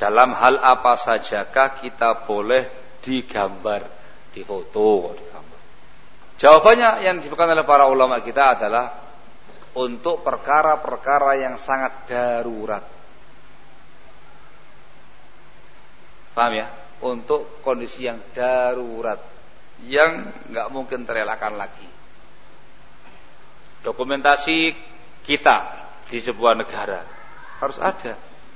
dalam hal apa sajakah kita boleh digambar, difoto, digambar? Jawabannya yang disebutkan oleh para ulama kita adalah untuk perkara-perkara yang sangat darurat. Paham ya? Untuk kondisi yang darurat, yang nggak mungkin terelakkan lagi. Dokumentasi kita di sebuah negara harus ada.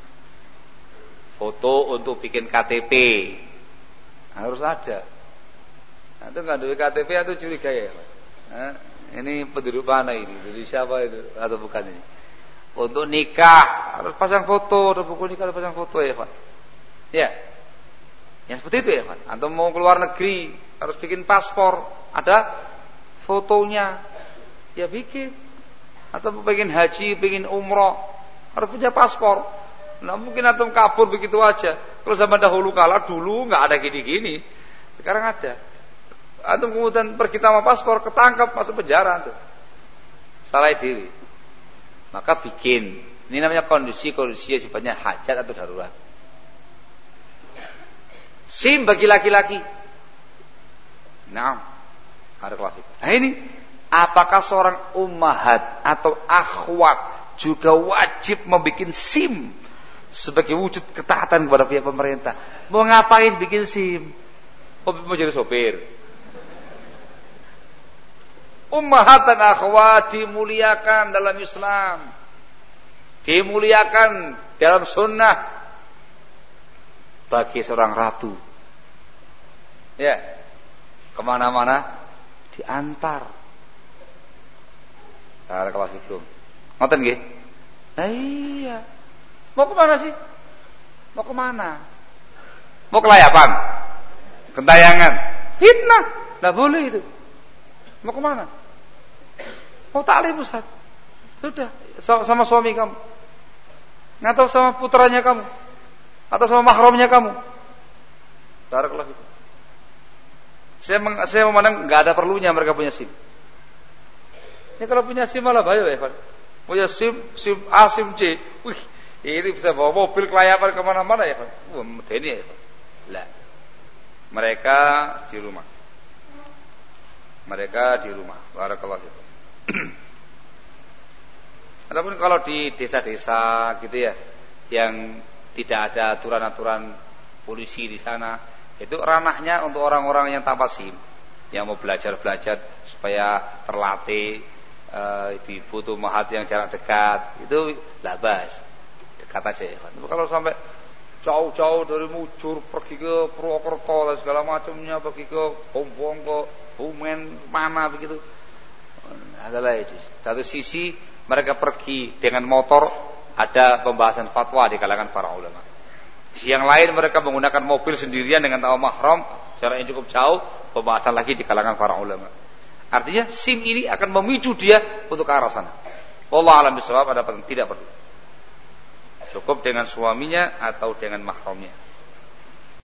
Foto untuk bikin KTP harus ada. Nah, itu nggak ada KTP atau curiga ya? Nah, ini penduduk mana ini? Dari siapa itu atau bukan ini? Untuk nikah harus pasang foto, ada buku nikah harus pasang foto ya Pak. Ya, yang seperti itu ya Pak. Atau mau keluar negeri harus bikin paspor, ada fotonya, ya bikin. Atau mau pengen haji, pengen umroh, harus punya paspor. Nah mungkin antum kabur begitu aja. Kalau zaman dahulu kala dulu nggak ada gini-gini, sekarang ada. Antum kemudian pergi tanpa paspor, ketangkap masuk penjara antum. Salah diri. Maka bikin. Ini namanya kondisi-kondisi yang sifatnya hajat atau darurat. SIM bagi laki-laki. Nah, nah ini apakah seorang ummahat atau akhwat juga wajib membuat SIM sebagai wujud ketaatan kepada pihak pemerintah? Mau ngapain bikin SIM? Mau jadi sopir? Ummahat dan akhwat dimuliakan dalam Islam, dimuliakan dalam sunnah bagi seorang ratu. Ya, kemana-mana diantar. Barakallahu. Ngoten nggih? Nah, iya. Mau kemana sih? Mau kemana? Mau kelayapan? Gentayangan? Fitnah? Nggak boleh itu. Mau kemana? Mau taklim Ustaz? Sudah, sama suami kamu, atau sama putranya kamu, atau sama mahramnya kamu. Barakallahu. Saya memandang nggak ada perlunya mereka punya SIM. Ini kalau punya SIM malah bahaya ya Pak. Punya SIM A, SIM C. Wih, ini bisa bawa mobil kelayapan kemana-mana ya Pak. Wah, medeni ya Pak. Lah, mereka di rumah. Barakallahu. Adapun kalau di desa-desa gitu ya, yang tidak ada aturan-aturan polisi di sana, itu ranahnya untuk orang-orang yang tanpa SIM, yang mau belajar supaya terlatih di foto mahat yang jarak dekat, itu labas, dekat aja ya. Kalau sampai jauh-jauh dari Mujur pergi ke Purwokerto dan segala macamnya, pergi ke Bombong, ke Bumen, mana begitu, adalah itu. Satu sisi mereka pergi dengan motor, ada pembahasan fatwa di kalangan para ulama. Yang lain mereka menggunakan mobil sendirian dengan tanpa mahram, jarak yang cukup jauh, pembahasan lagi di kalangan para ulama. Artinya SIM ini akan memicu dia untuk ke arah sana. Wallahu a'lam bishawab, ada tidak perlu. Cukup dengan suaminya atau dengan mahramnya.